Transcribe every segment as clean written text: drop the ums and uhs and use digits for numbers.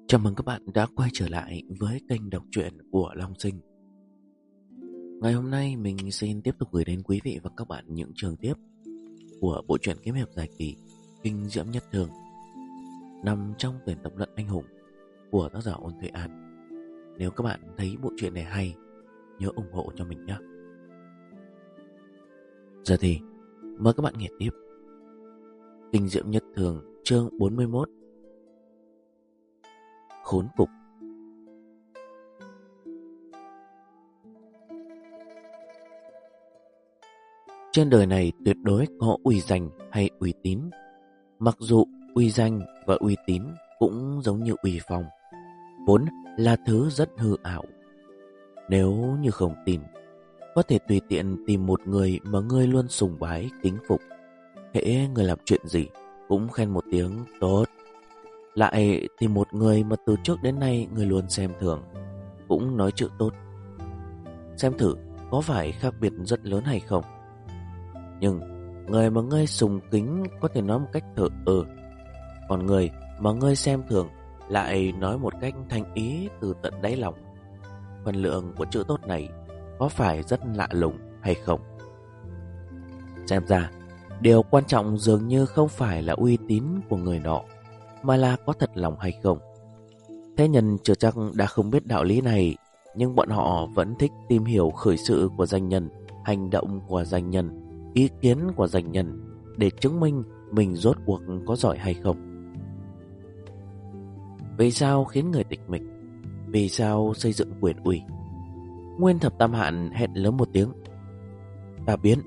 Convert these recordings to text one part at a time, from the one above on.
Chào mừng các bạn đã quay trở lại với kênh đọc truyện của Long Sinh. Ngày hôm nay mình xin tiếp tục gửi đến quý vị và các bạn những chương tiếp của bộ truyện kiếm hiệp dài kỳ Kinh Diễm Nhất Thường, nằm trong tuyển tập luận anh hùng của tác giả Ôn Thụy An. Nếu các bạn thấy bộ truyện này hay, nhớ ủng hộ cho mình nhé. Giờ thì mời các bạn nghe tiếp Kinh Diễm Nhất Thường chương 41, Khốn cục. Trên đời này tuyệt đối có uy danh hay uy tín. Mặc dù uy danh và uy tín cũng giống như uy phong, vốn là thứ rất hư ảo. Nếu như không tin, có thể tùy tiện tìm một người mà ngươi luôn sùng bái kính phục. Hễ người làm chuyện gì cũng khen một tiếng tốt. Lại tìm một người mà từ trước đến nay người luôn xem thường, cũng nói chữ tốt. Xem thử có phải khác biệt rất lớn hay không. Nhưng người mà ngươi sùng kính có thể nói một cách thờ ơ, còn người mà ngươi xem thường lại nói một cách thành ý từ tận đáy lòng. Phần lượng của chữ tốt này có phải rất lạ lùng hay không? Xem ra điều quan trọng dường như không phải là uy tín của người nọ, mà là có thật lòng hay không. Thế nhân chưa chắc đã không biết đạo lý này, nhưng bọn họ vẫn thích tìm hiểu khởi sự của danh nhân, hành động của danh nhân, ý kiến của danh nhân để chứng minh mình rốt cuộc có giỏi hay không. Vì sao khiến người tịch mịch? Vì sao xây dựng quyền uy? Nguyên Thập Tam Hạn hét lớn một tiếng: ta biến!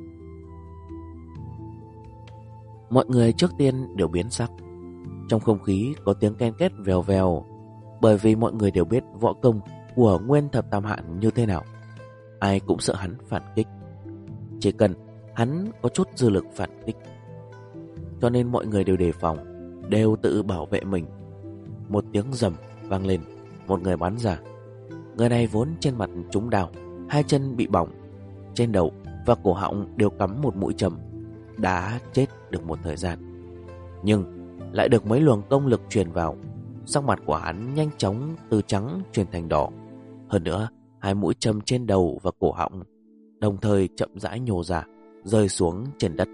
Mọi người trước tiên đều biến sắc. Trong không khí có tiếng ken két vèo vèo, bởi vì mọi người đều biết võ công của Nguyên Thập Tam Hạn như thế nào. Ai cũng sợ hắn phản kích, chỉ cần hắn có chút dư lực phản kích. Cho nên mọi người đều đề phòng, đều tự bảo vệ mình. Một tiếng rầm vang lên, một người bắn ra. Người này vốn trên mặt trúng đào, hai chân bị bỏng, trên đầu và cổ họng đều cắm một mũi châm, đã chết được một thời gian. Nhưng lại được mấy luồng công lực truyền vào, sắc mặt của hắn nhanh chóng từ trắng chuyển thành đỏ. Hơn nữa, hai mũi châm trên đầu và cổ họng đồng thời chậm rãi nhô ra, rơi xuống trên đất.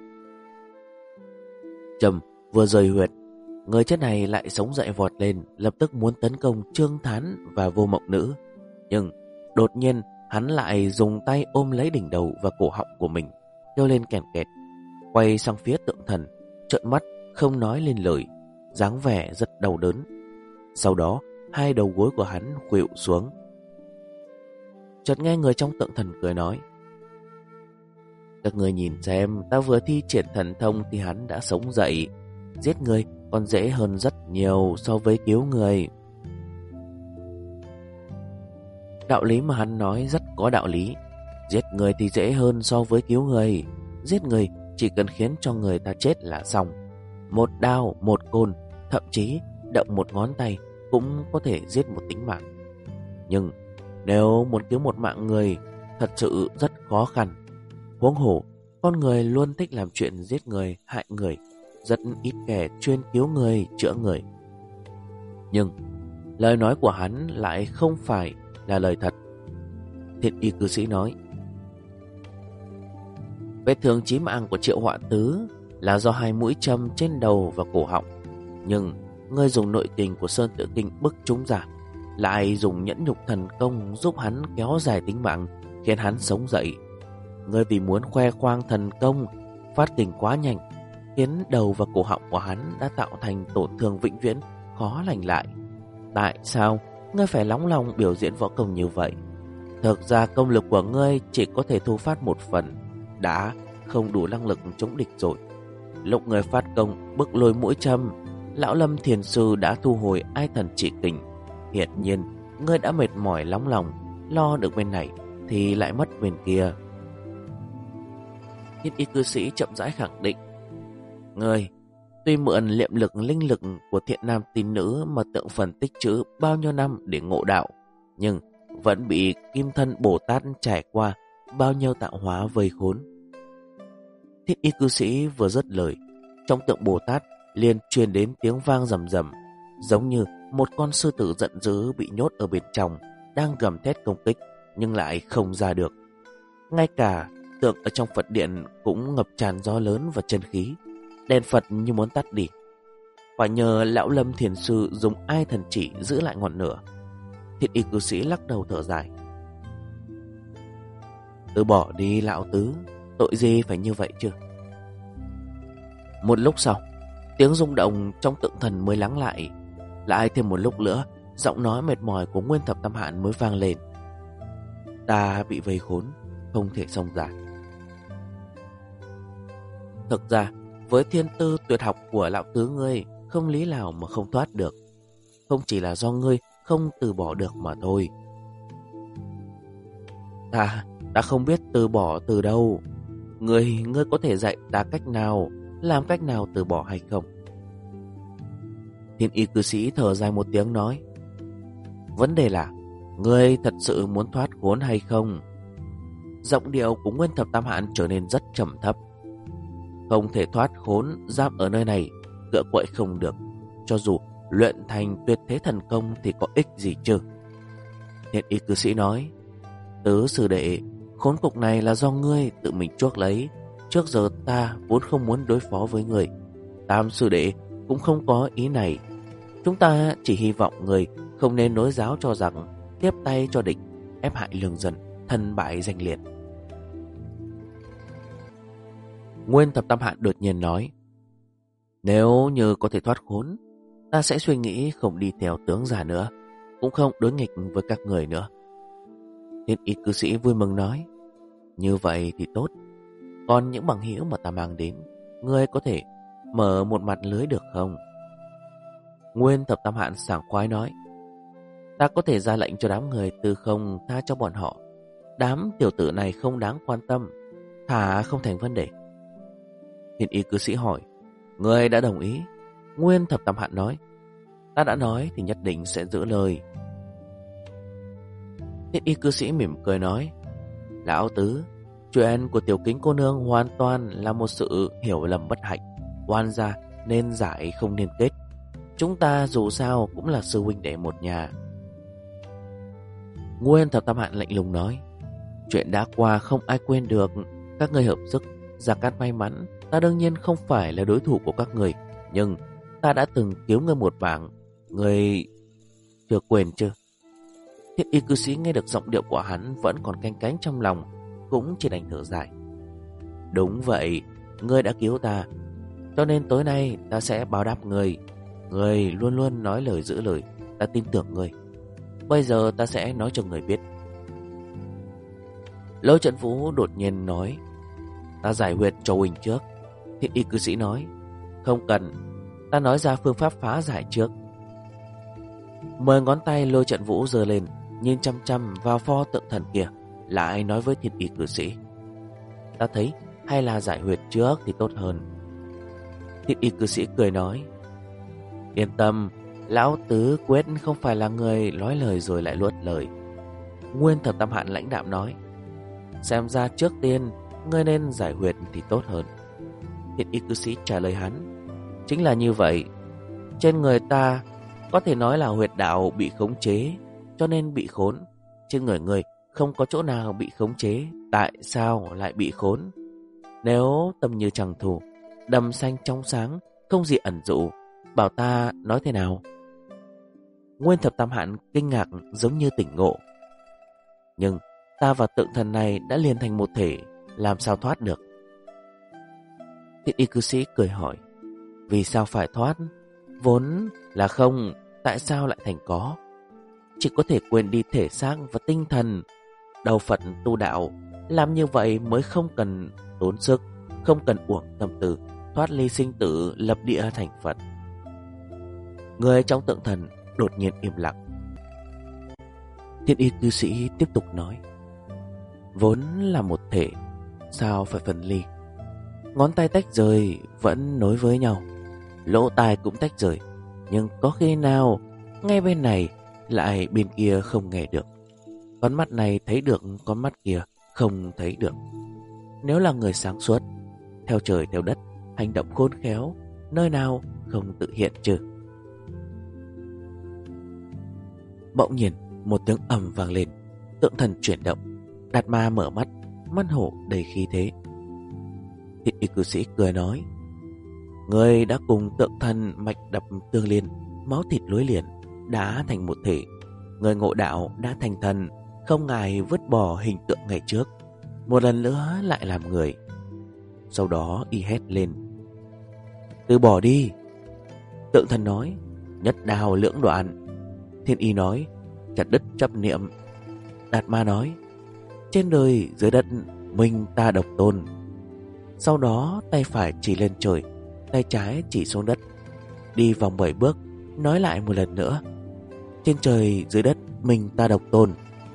Châm vừa rời huyệt, người chết này lại sống dậy vọt lên, lập tức muốn tấn công Trương Thán và Vô Mộng Nữ. Nhưng đột nhiên hắn lại dùng tay ôm lấy đỉnh đầu và cổ họng của mình, kêu lên kèn kẹt, quay sang phía Tượng Thần, trợn mắt không nói lên lời, dáng vẻ rất đau đớn. Sau đó hai đầu gối của hắn khuỵu xuống. Chợt nghe người trong Tượng Thần cười nói: các người nhìn xem, ta vừa thi triển thần thông thì hắn đã sống dậy. Giết người còn dễ hơn rất nhiều so với cứu người. Đạo lý mà hắn nói rất có đạo lý. Giết người thì dễ hơn so với cứu người. Giết người chỉ cần khiến cho người ta chết là xong. Một đao, một côn, thậm chí động một ngón tay cũng có thể giết một tính mạng. Nhưng nếu muốn cứu một mạng người, thật sự rất khó khăn. Huống hồ, con người luôn thích làm chuyện giết người, hại người, rất ít kẻ chuyên cứu người, chữa người. Nhưng lời nói của hắn lại không phải là lời thật. Thiện y cư sĩ nói: vết thương chí mạng của Triệu Họa Tứ là do hai mũi châm trên đầu và cổ họng. Nhưng ngươi dùng nội kình của Sơn Tự Kinh bức chúng ra, lại dùng nhẫn nhục thần công giúp hắn kéo dài tính mạng, khiến hắn sống dậy. Ngươi vì muốn khoe khoang thần công, phát kình quá nhanh, khiến đầu và cổ họng của hắn đã tạo thành tổn thương vĩnh viễn, khó lành lại. Tại sao ngươi phải nóng lòng biểu diễn võ công như vậy? Thực ra công lực của ngươi chỉ có thể thu phát một phần, đã không đủ năng lực chống địch rồi. Lúc ngươi phát công bức lôi mũi châm, lão Lâm Thiền Sư đã thu hồi ai thần trị kình. Hiển nhiên ngươi đã mệt mỏi nóng lòng, lo được bên này thì lại mất bên kia. Thiết y cư sĩ chậm rãi khẳng định: ngươi tuy mượn liệm lực linh lực của thiện nam tín nữ mà Tượng Phần tích trữ bao nhiêu năm để ngộ đạo, nhưng vẫn bị Kim Thân Bồ Tát trải qua bao nhiêu tạo hóa vây khốn. Thiết y cư sĩ vừa dứt lời, trong Tượng Bồ Tát liền truyền đến tiếng vang rầm rầm, giống như một con sư tử giận dữ bị nhốt ở bên trong, đang gầm thét công kích nhưng lại không ra được. Ngay cả tượng ở trong Phật điện cũng ngập tràn gió lớn và chân khí, đèn Phật như muốn tắt đi. Phải nhờ lão Lâm thiền sư dùng ai thần chỉ giữ lại ngọn lửa. Thiết y cư sĩ lắc đầu thở dài. Từ bỏ đi lão tứ, tội gì phải như vậy chứ. Một lúc sau, tiếng rung động trong tượng thần mới lắng lại. Lại thêm một lúc nữa, giọng nói mệt mỏi của Nguyên Thập Tam Hạn mới vang lên. Ta bị vây khốn, không thể xông ra. Thực ra, với thiên tư tuyệt học của lão tứ ngươi, không lý nào mà không thoát được. Không chỉ là do ngươi không từ bỏ được mà thôi. Ta không biết từ bỏ từ đâu. Ngươi có thể dạy ta cách nào, làm cách nào từ bỏ hay không? Thiên y cư sĩ thở dài một tiếng nói. Vấn đề là, ngươi thật sự muốn thoát khốn hay không? Giọng điệu của Nguyên Thập Tam Hạn trở nên rất trầm thấp. Không thể thoát khốn, giam ở nơi này, cựa quậy không được. Cho dù luyện thành tuyệt thế thần công thì có ích gì chứ? Thiên y cư sĩ nói. Tứ sư đệ, khốn cục này là do ngươi tự mình chuốc lấy. Trước giờ ta vốn không muốn đối phó với ngươi. Tam sư đệ cũng không có ý này. Chúng ta chỉ hy vọng ngươi không nên nối giáo cho rằng tiếp tay cho địch, ép hại lương dân, thân bại danh liệt. Nguyên Thập Tam Hạn đột nhiên nói. Nếu như có thể thoát khốn, ta sẽ suy nghĩ không đi theo tướng già nữa, cũng không đối nghịch với các người nữa. Thiên y cư sĩ vui mừng nói. Như vậy thì tốt. Còn những bằng hữu mà ta mang đến, ngươi có thể mở một mặt lưới được không? Nguyên Thập Tam Hạn sảng khoái nói. Ta có thể ra lệnh cho đám người từ không tha cho bọn họ. Đám tiểu tử này không đáng quan tâm, thả không thành vấn đề. Thiên y cư sĩ hỏi. Ngươi đã đồng ý? Nguyên Thập Tam Hạn nói. Ta đã nói thì nhất định sẽ giữ lời. Thiên y cư sĩ mỉm cười nói. Lão tứ, chuyện của tiểu kính cô nương hoàn toàn là một sự hiểu lầm bất hạnh. Oan gia nên giải không nên kết. Chúng ta dù sao cũng là sư huynh đệ một nhà. Nguyên Thập Tam Hạn lạnh lùng nói. Chuyện đã qua không ai quên được. Các người hợp sức, Gia Cát may mắn. Ta đương nhiên không phải là đối thủ của các người, nhưng ta đã từng cứu ngươi một mạng. Ngươi chưa quên chứ? Thiết y cư sĩ nghe được giọng điệu của hắn vẫn còn canh cánh trong lòng, cũng chỉ đành thở dài. Đúng vậy, ngươi đã cứu ta, cho nên tối nay ta sẽ báo đáp ngươi. Ngươi luôn luôn nói lời giữ lời, ta tin tưởng ngươi. Bây giờ ta sẽ nói cho ngươi biết. Lôi Trận Vũ đột nhiên nói. Ta giải huyệt cho huynh trước. Thiết y cư sĩ nói. Không cần, ta nói ra phương pháp phá giải trước. 10 ngón tay Lôi Trận Vũ giơ lên, nhìn chăm chăm vào pho tượng thần kia, lại nói với thiên y cư sĩ. Ta thấy hay là giải huyệt trước thì tốt hơn. Thiên y cư sĩ cười nói. Yên tâm, lão tứ quyết không phải là người nói lời rồi lại luốt lời. Nguyên Thập Tam Hạn lãnh đạm nói. Xem ra trước tiên ngươi nên giải huyệt thì tốt hơn. Thiên y cư sĩ trả lời hắn. Chính là như vậy. Trên người ta có thể nói là huyệt đạo bị khống chế, cho nên bị khốn. Trên người người không có chỗ nào bị khống chế, tại sao lại bị khốn? Nếu tâm như trăng thù, đầm xanh trong sáng, không gì ẩn dụ, bảo ta nói thế nào? Nguyên Thập Tam Hạn kinh ngạc giống như tỉnh ngộ. Nhưng ta và tượng thần này đã liền thành một thể, làm sao thoát được? Thiết y cư sĩ cười hỏi. Vì sao phải thoát? Vốn là không, tại sao lại thành có? Chỉ có thể quên đi thể xác và tinh thần. Đầu Phật tu đạo, làm như vậy mới không cần tốn sức, không cần uổng tâm tư, thoát ly sinh tử, lập địa thành Phật. Người trong tượng thần đột nhiên im lặng. Thiên y cư sĩ tiếp tục nói. Vốn là một thể, sao phải phân ly? Ngón tay tách rời vẫn nối với nhau, lỗ tai cũng tách rời, nhưng có khi nào ngay bên này lại bên kia không nghe được. Con mắt này thấy được, con mắt kia không thấy được. Nếu là người sáng suốt, theo trời theo đất, hành động khôn khéo, nơi nào không tự hiện chứ? Bỗng nhiên một tiếng ầm vang lên, tượng thần chuyển động. Đạt Ma mở mắt, mắt hổ đầy khí thế. Thiên y cư sĩ cười nói: người đã cùng tượng thần mạch đập tương liên, máu thịt nối liền, đã thành một thể. Người ngộ đạo đã thành thần, không ngại vứt bỏ hình tượng ngày trước, một lần nữa lại làm người. Sau đó y hét lên: từ bỏ đi. Tượng thần nói: nhất đao lưỡng đoạn. Thiên y nói: chặt đứt chấp niệm. Đạt Ma nói: trên đời dưới đất mình ta độc tôn. Sau đó tay phải chỉ lên trời, tay trái chỉ xuống đất, đi vòng 7 bước, nói lại một lần nữa: trên trời dưới đất mình ta độc tôn.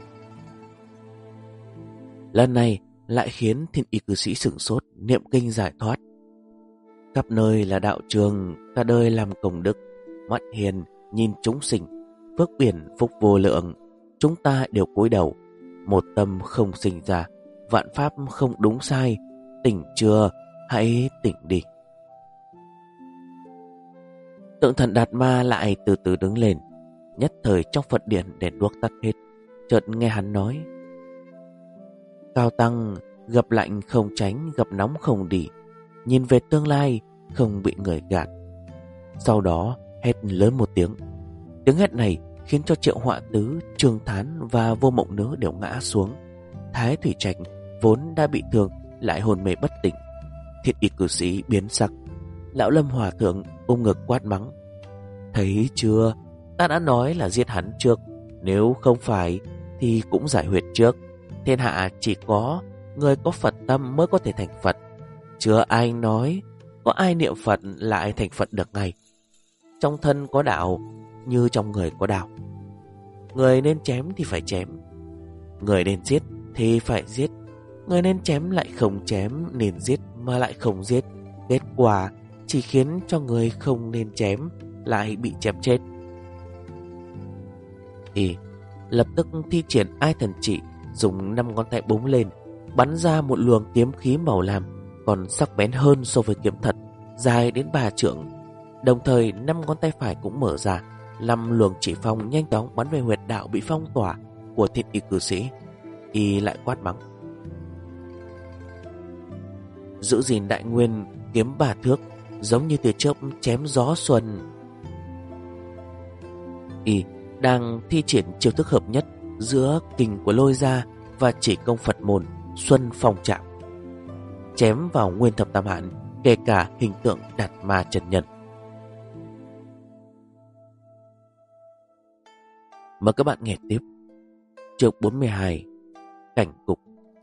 Lần này lại khiến thiên y cư sĩ sửng sốt, niệm kinh giải thoát. Khắp nơi là đạo trường, cả đời làm công đức, mắt hiền nhìn chúng sinh, phước biển phúc vô lượng. Chúng ta đều cúi đầu, một tâm không sinh ra, vạn pháp không đúng sai. Tỉnh chưa? Hãy tỉnh đi. Tượng thần Đạt Ma lại từ từ đứng lên. Nhất thời trong Phật điện đèn đuốc tắt hết. Chợt nghe hắn nói: cao tăng, gặp lạnh không tránh, gặp nóng không đi, nhìn về tương lai không bị người gạt. Sau đó hét lớn một tiếng. Tiếng hét này khiến cho Triệu Họa Tứ, Trương Thán và Vô Mộng Nữ đều ngã xuống. Thái Thủy Trạch vốn đã bị thương lại hồn mê bất tỉnh. Thiên y cư sĩ biến sắc. Lão Lâm Hòa Thượng ôm ngực quát mắng: thấy chưa, ta đã nói là giết hắn trước, nếu không phải thì cũng giải huyệt trước. Thiên hạ chỉ có người có Phật tâm mới có thể thành Phật. Chưa ai nói có ai niệm Phật lại thành Phật được ngay. Trong thân có đạo như trong người có đạo. Người nên chém thì phải chém, người nên giết thì phải giết. Người nên chém lại không chém, nên giết mà lại không giết. Kết quả chỉ khiến cho người không nên chém lại bị chém chết. Y lập tức thi triển Ai Thần Trị, dùng 5 ngón tay búng lên, bắn ra một luồng kiếm khí màu lam, còn sắc bén hơn so với kiếm thật, dài đến 3 trượng. Đồng thời 5 ngón tay phải cũng mở ra, 5 luồng chỉ phong nhanh chóng bắn về huyệt đạo bị phong tỏa của thiên y cư sĩ. Y lại quát mắng: giữ gìn đại nguyên, kiếm 3 thước, giống như tia chớp chém gió xuân. Y đang thi triển chiêu thức hợp nhất giữa kình của Lôi Gia và chỉ công Phật môn Xuân Phong Trạm, chém vào nguyên thập tam hạn, kể cả hình tượng Đạt Ma chân nhân. Mời các bạn nghe tiếp chương 42, cảnh cục.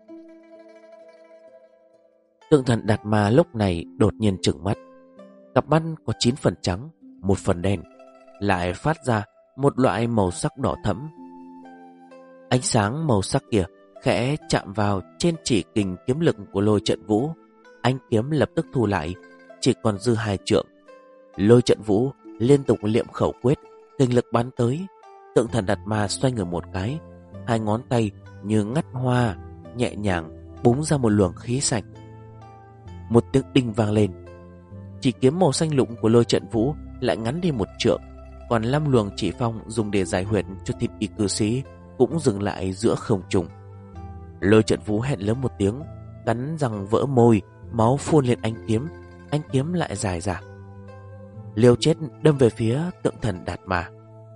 Tượng thần Đạt Ma lúc này đột nhiên trừng mắt. Cặp mắt có 9 phần trắng, 1 phần đen, lại phát ra một loại màu sắc đỏ thẫm. Ánh sáng màu sắc kia khẽ chạm vào trên chỉ kình kiếm lực của Lôi Trận Vũ. Ánh kiếm lập tức thu lại, chỉ còn dư 2 trượng. Lôi Trận Vũ liên tục niệm khẩu quyết, kình lực bắn tới. Tượng thần Đạt Ma xoay người một cái, 2 ngón tay như ngắt hoa, nhẹ nhàng búng ra một luồng khí sạch. Một tiếng đinh vang lên, chỉ kiếm màu xanh lụng của Lôi Trận Vũ lại ngắn đi 1 trượng, còn 5 luồng chỉ phong dùng để giải huyệt cho thiên y cư sĩ cũng dừng lại giữa không trung. Lôi Trận Vũ hét lớn một tiếng, cắn răng vỡ môi, máu phun lên ánh kiếm lại dài ra, liều chết đâm về phía tượng thần Đạt Ma.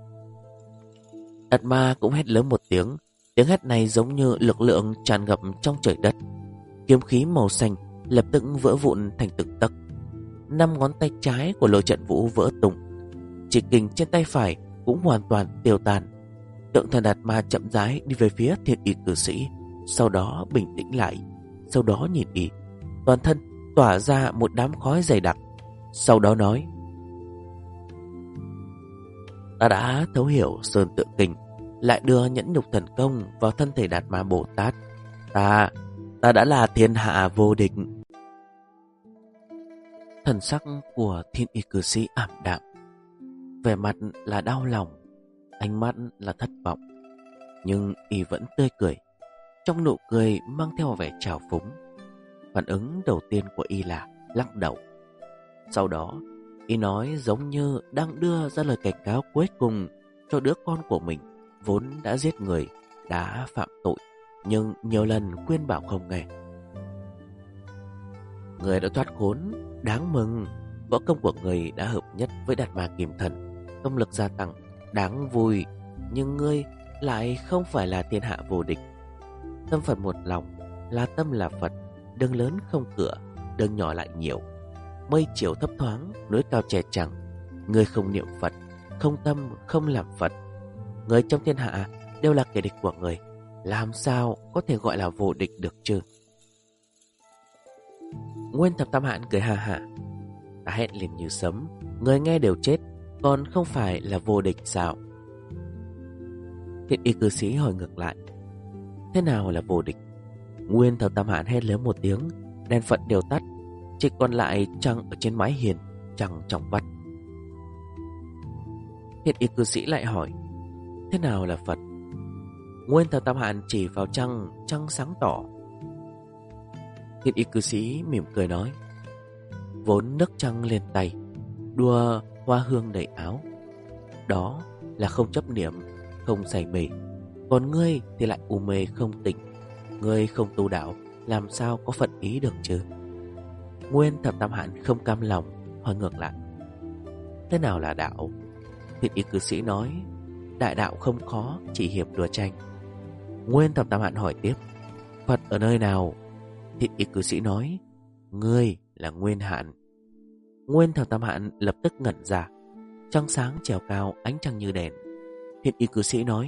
Đạt Ma cũng hét lớn một tiếng hét này giống như lực lượng tràn ngập trong trời đất. Kiếm khí màu xanh lập tức vỡ vụn thành từng tấc. 5 ngón tay trái của Lôi Trận Vũ vỡ tung, chỉ kình trên tay phải cũng hoàn toàn tiêu tan. Tượng thần Đạt Ma chậm rãi đi về phía thiên y cư sĩ, sau đó bình tĩnh lại, sau đó nhìn y, toàn thân tỏa ra một đám khói dày đặc. Sau đó nói: ta đã thấu hiểu Sơn Tự Kinh, lại đưa nhẫn nhục thần công vào thân thể Đạt Ma Bồ Tát. Ta đã là thiên hạ vô địch. Thần sắc của thiên y cư sĩ ảm đạm, vẻ mặt là đau lòng, ánh mắt là thất vọng, nhưng y vẫn tươi cười. Trong nụ cười mang theo vẻ trào phúng. Phản ứng đầu tiên của y là lắc đầu. Sau đó y nói giống như đang đưa ra lời cảnh cáo cuối cùng cho đứa con của mình vốn đã giết người, đã phạm tội, nhưng nhiều lần khuyên bảo không nghe. Người đã thoát khốn, đáng mừng. Võ công của người đã hợp nhất với Đạt Ma Kim Thân, công lực gia tăng, đáng vui. Nhưng ngươi lại không phải là thiên hạ vô địch. Tâm Phật một lòng, là tâm là Phật. Đường lớn không cửa, đường nhỏ lại nhiều. Mây chiều thấp thoáng, núi cao che chắn. Ngươi không niệm Phật, không tâm, không làm Phật. Người trong thiên hạ đều là kẻ địch của người, làm sao có thể gọi là vô địch được chứ? Nguyên Thập Tam Hạn cười ha hả. Ta hét lên như sấm, người nghe đều chết, còn không phải là vô địch sao? Thiện y cư sĩ hỏi ngược lại, thế nào là vô địch? Nguyên Thập Tam Hạn hét lớn một tiếng, đèn Phật đều tắt, chỉ còn lại trăng ở trên mái hiền, trăng trong vắt. Thiện y cư sĩ lại hỏi, thế nào là Phật? Nguyên Thập Tam Hạn chỉ vào trăng, trăng sáng tỏ. Thiện y cư sĩ mỉm cười nói, vốn nước trăng lên tay, đua hoa hương đầy áo, đó là không chấp niệm, không say mê. Còn ngươi thì lại u mê không tỉnh. Ngươi không tu đạo, làm sao có phận ý được chứ? Nguyên Thập Tam Hạn không cam lòng, hỏi ngược lại, thế nào là đạo? Thiện y cư sĩ nói, đại đạo không khó, chỉ hiệp đùa tranh. Nguyên Thập Tam Hạn hỏi tiếp, Phật ở nơi nào? Thiện y cư sĩ nói, ngươi là Nguyên Hạn. Nguyên Thập Tam Hạn lập tức ngẩn ra. Trăng sáng trèo cao, ánh trăng như đèn. Thiện y cư sĩ nói,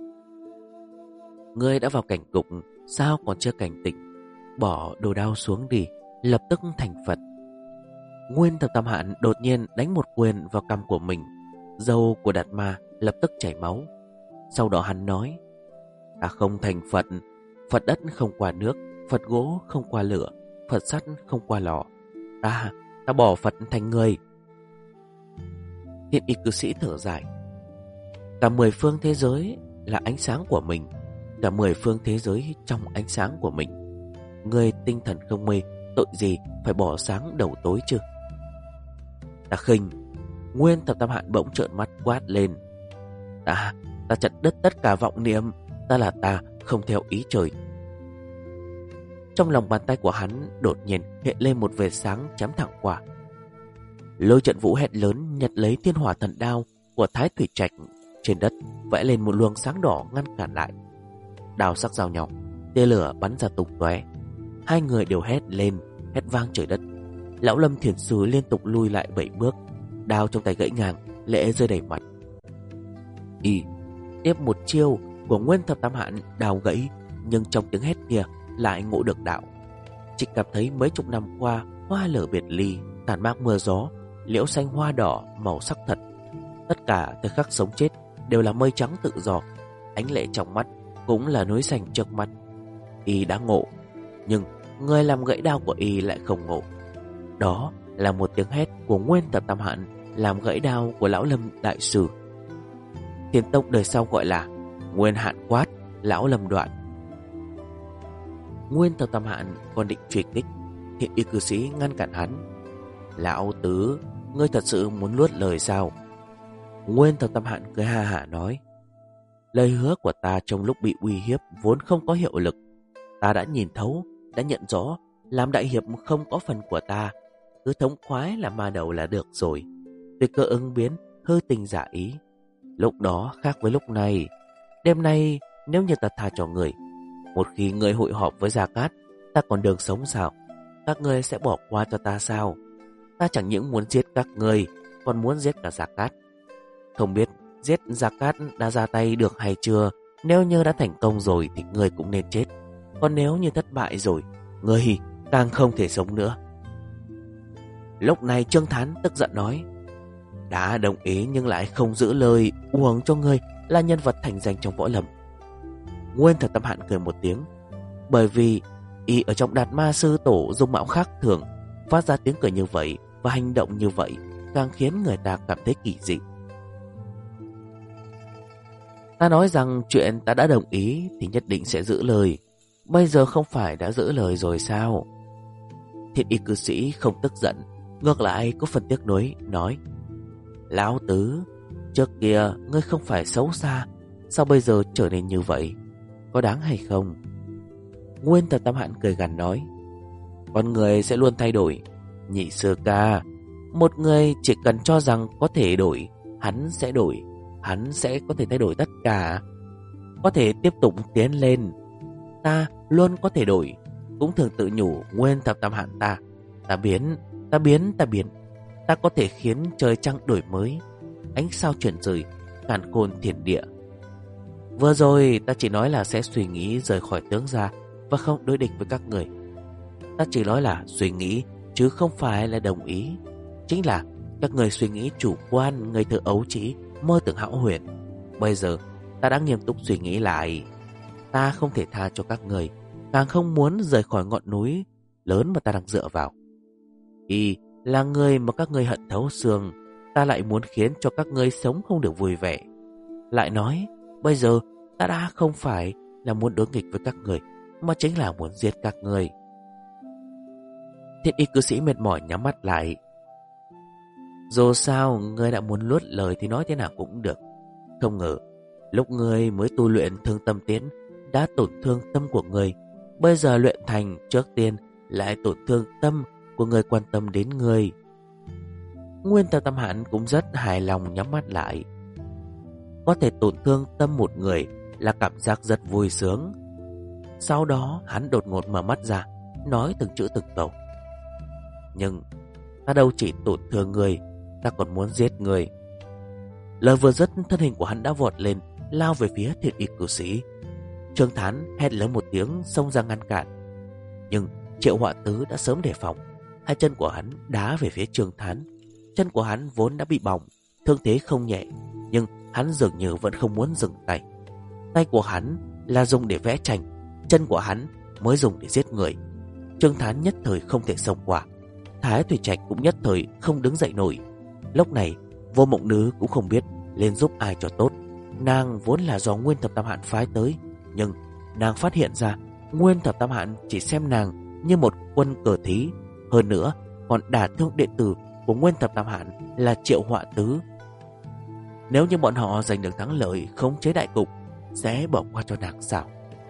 ngươi đã vào cảnh cục, sao còn chưa cảnh tỉnh? Bỏ đồ đao xuống đi, lập tức thành Phật. Nguyên Thập Tam Hạn đột nhiên đánh một quyền vào cằm của mình. Râu của Đạt Ma lập tức chảy máu. Sau đó hắn nói, ta không thành Phật. Phật đất không qua nước, Phật gỗ không qua lửa, Phật sắt không qua lò. Ta bỏ Phật thành người. Thiện y cư sĩ thở dài, cả 10 phương thế giới là ánh sáng của mình, cả 10 phương thế giới trong ánh sáng của mình. Người tinh thần không mê, tội gì phải bỏ sáng đầu tối chứ? Ta khinh. Nguyên Thập Tam Hạn bỗng trợn mắt quát lên, Ta chặt đứt tất cả vọng niệm. Ta là ta, không theo ý trời. Trong lòng bàn tay của hắn đột nhiên hiện lên một vệt sáng chém thẳng qua. Lôi Trận Vũ hét lớn nhặt lấy Thiên Hỏa Thần Đao của Thái Thủy Trạch. Trên đất vẽ lên một luồng sáng đỏ ngăn cản lại. Đao sắc giao nhau, tia lửa bắn ra tung tóe. Hai người đều hét lên, hét vang trời đất. Lão Lâm Thiền Sư liên tục lui lại 7 bước, đao trong tay gãy ngang, lệ rơi đầy mặt. Tiếp một chiêu của Nguyên Thập Tam Hạn, đao gãy, nhưng trong tiếng hét kia lại ngộ được đạo. Chỉ cảm thấy mấy chục năm qua hoa lở biệt ly, tàn mát mưa gió, liễu xanh hoa đỏ màu sắc thật. Tất cả thời khắc sống chết đều là mây trắng tự do, ánh lệ trong mắt cũng là núi xanh trước mắt. Y đã ngộ, nhưng người làm gãy đao của y lại không ngộ. Đó là một tiếng hét của Nguyên Thập Tam Hạn làm gãy đao của Lão Lâm Đại Sư. Thiền tông đời sau gọi là Nguyên Hạn quát, Lão Lâm đoạn. Nguyên Thập Tam Hạn còn định truy kích, Thiện y cư sĩ ngăn cản hắn. Lão tứ, ngươi thật sự muốn nuốt lời sao? Nguyên Thập Tam Hạn cười ha hả nói, lời hứa của ta trong lúc bị uy hiếp vốn không có hiệu lực. Ta đã nhìn thấu, đã nhận rõ, làm đại hiệp không có phần của ta. Cứ thống khoái là ma đầu là được rồi. Tùy cơ ứng biến, hư tình giả ý. Lúc đó khác với lúc này. Đêm nay nếu như ta tha cho người, một khi người hội họp với Gia Cát, ta còn đường sống sao? Các ngươi sẽ bỏ qua cho ta sao? Ta chẳng những muốn giết các ngươi, còn muốn giết cả Gia Cát. Không biết giết Gia Cát đã ra tay được hay chưa? Nếu như đã thành công rồi thì ngươi cũng nên chết. Còn nếu như thất bại rồi, ngươi càng không thể sống nữa. Lúc này Trương Thán tức giận nói, đã đồng ý nhưng lại không giữ lời, uổng cho ngươi là nhân vật thành danh trong võ lâm. Nguyên Thập Tam Hạn cười một tiếng, bởi vì y ở trong Đạt Ma Sư Tổ dung mạo khác thường, phát ra tiếng cười như vậy và hành động như vậy càng khiến người ta cảm thấy kỳ dị. Ta nói rằng chuyện ta đã đồng ý thì nhất định sẽ giữ lời. Bây giờ không phải đã giữ lời rồi sao? Thiện y cư sĩ không tức giận, ngược lại có phần tiếc nuối, nói, Lão tứ, trước kia ngươi không phải xấu xa, Sao bây giờ trở nên như vậy? Có đáng hay không? Nguyên Thập Tam Hạn cười gằn nói, con người sẽ luôn thay đổi. Nhị sư ca, một người chỉ cần cho rằng có thể đổi, hắn sẽ đổi. Hắn sẽ có thể thay đổi tất cả, có thể tiếp tục tiến lên. Ta luôn có thể đổi. Cũng thường tự nhủ Nguyên Thập Tam Hạn ta. Ta biến, ta biến, ta biến. Ta có thể khiến trời trăng đổi mới, ánh sao chuyển rời, càn khôn thiên địa. Vừa rồi ta chỉ nói là sẽ suy nghĩ rời khỏi tướng gia và không đối địch với các người. Ta chỉ nói là suy nghĩ chứ không phải là đồng ý. Chính là các người suy nghĩ chủ quan, ngây thơ ấu trĩ, mơ tưởng hão huyền. Bây giờ ta đã nghiêm túc suy nghĩ lại. Ta không thể tha cho các người, càng không muốn rời khỏi ngọn núi lớn mà ta đang dựa vào. Y là người mà các ngươi hận thấu xương. Ta lại muốn khiến cho các ngươi sống không được vui vẻ. Lại nói, bây giờ ta đã không phải là muốn đối nghịch với các người, mà chính là muốn giết các người. Thiết y cư sĩ mệt mỏi nhắm mắt lại. Dù sao, ngươi đã muốn luốt lời thì nói thế nào cũng được. Không ngờ, lúc ngươi mới tu luyện thương tâm tiến đã tổn thương tâm của ngươi. Bây giờ luyện thành trước tiên lại tổn thương tâm của người quan tâm đến ngươi. Nguyên Thập Tam Hạn cũng rất hài lòng nhắm mắt lại. Có thể tổn thương tâm một người là cảm giác rất vui sướng. Sau đó hắn đột ngột mở mắt ra, nói từng chữ từng câu. Nhưng ta đâu chỉ tổn thương người, ta còn muốn giết người. Lời vừa dứt, thân hình của hắn đã vọt lên, lao về phía Thiên Y cư sĩ. Trương Thán hét lớn một tiếng, xông ra ngăn cản. Nhưng Triệu Họa Tứ đã sớm đề phòng. Hai chân của hắn đá về phía Trương Thán. Chân của hắn vốn đã bị bỏng, thương thế không nhẹ, nhưng hắn dường như vẫn không muốn dừng tay. Tay của hắn là dùng để vẽ tranh, chân của hắn mới dùng để giết người. Trương Thán nhất thời không thể xông qua. Thái Thủy Trạch cũng nhất thời không đứng dậy nổi. Lúc này Vô Mộng Nữ cũng không biết lên giúp ai cho tốt. Nàng vốn là do Nguyên Thập Tam Hạn phái tới, nhưng nàng phát hiện ra Nguyên Thập Tam Hạn chỉ xem nàng như một quân cờ thí. Hơn nữa còn đả thương đệ tử của Nguyên Thập Tam Hạn là Triệu Họa Tứ. Nếu như bọn họ giành được thắng lợi khống chế đại cục, sẽ bỏ qua cho nàng sao?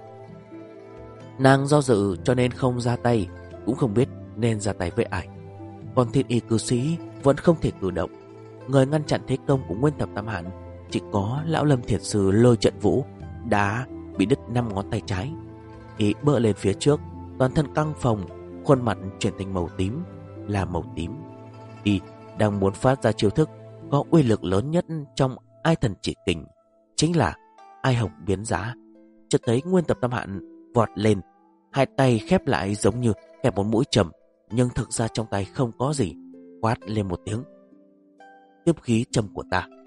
Nàng do dự cho nên không ra tay, cũng không biết nên ra tay với ai. Còn Thiên Y cư sĩ vẫn không thể cử động. Người ngăn chặn thế công của Nguyên Thập Tam Hạn chỉ có lão Lâm Thiệt Sư Lôi Trận Vũ, đã bị đứt 5 ngón tay trái. Y bỡ lên phía trước, toàn thân căng phồng, khuôn mặt chuyển thành màu tím, là màu tím. Y đang muốn phát ra chiêu thức có uy lực lớn nhất trong Ai Thần Chỉ Kình, chính là Ai Hồng Biến Giá. Chợt thấy Nguyên Thập Tam Hạn vọt lên, hai tay khép lại giống như kẹp một mũi chầm, nhưng thực ra trong tay không có gì. Quát lên một tiếng: tiếp khí châm của ta.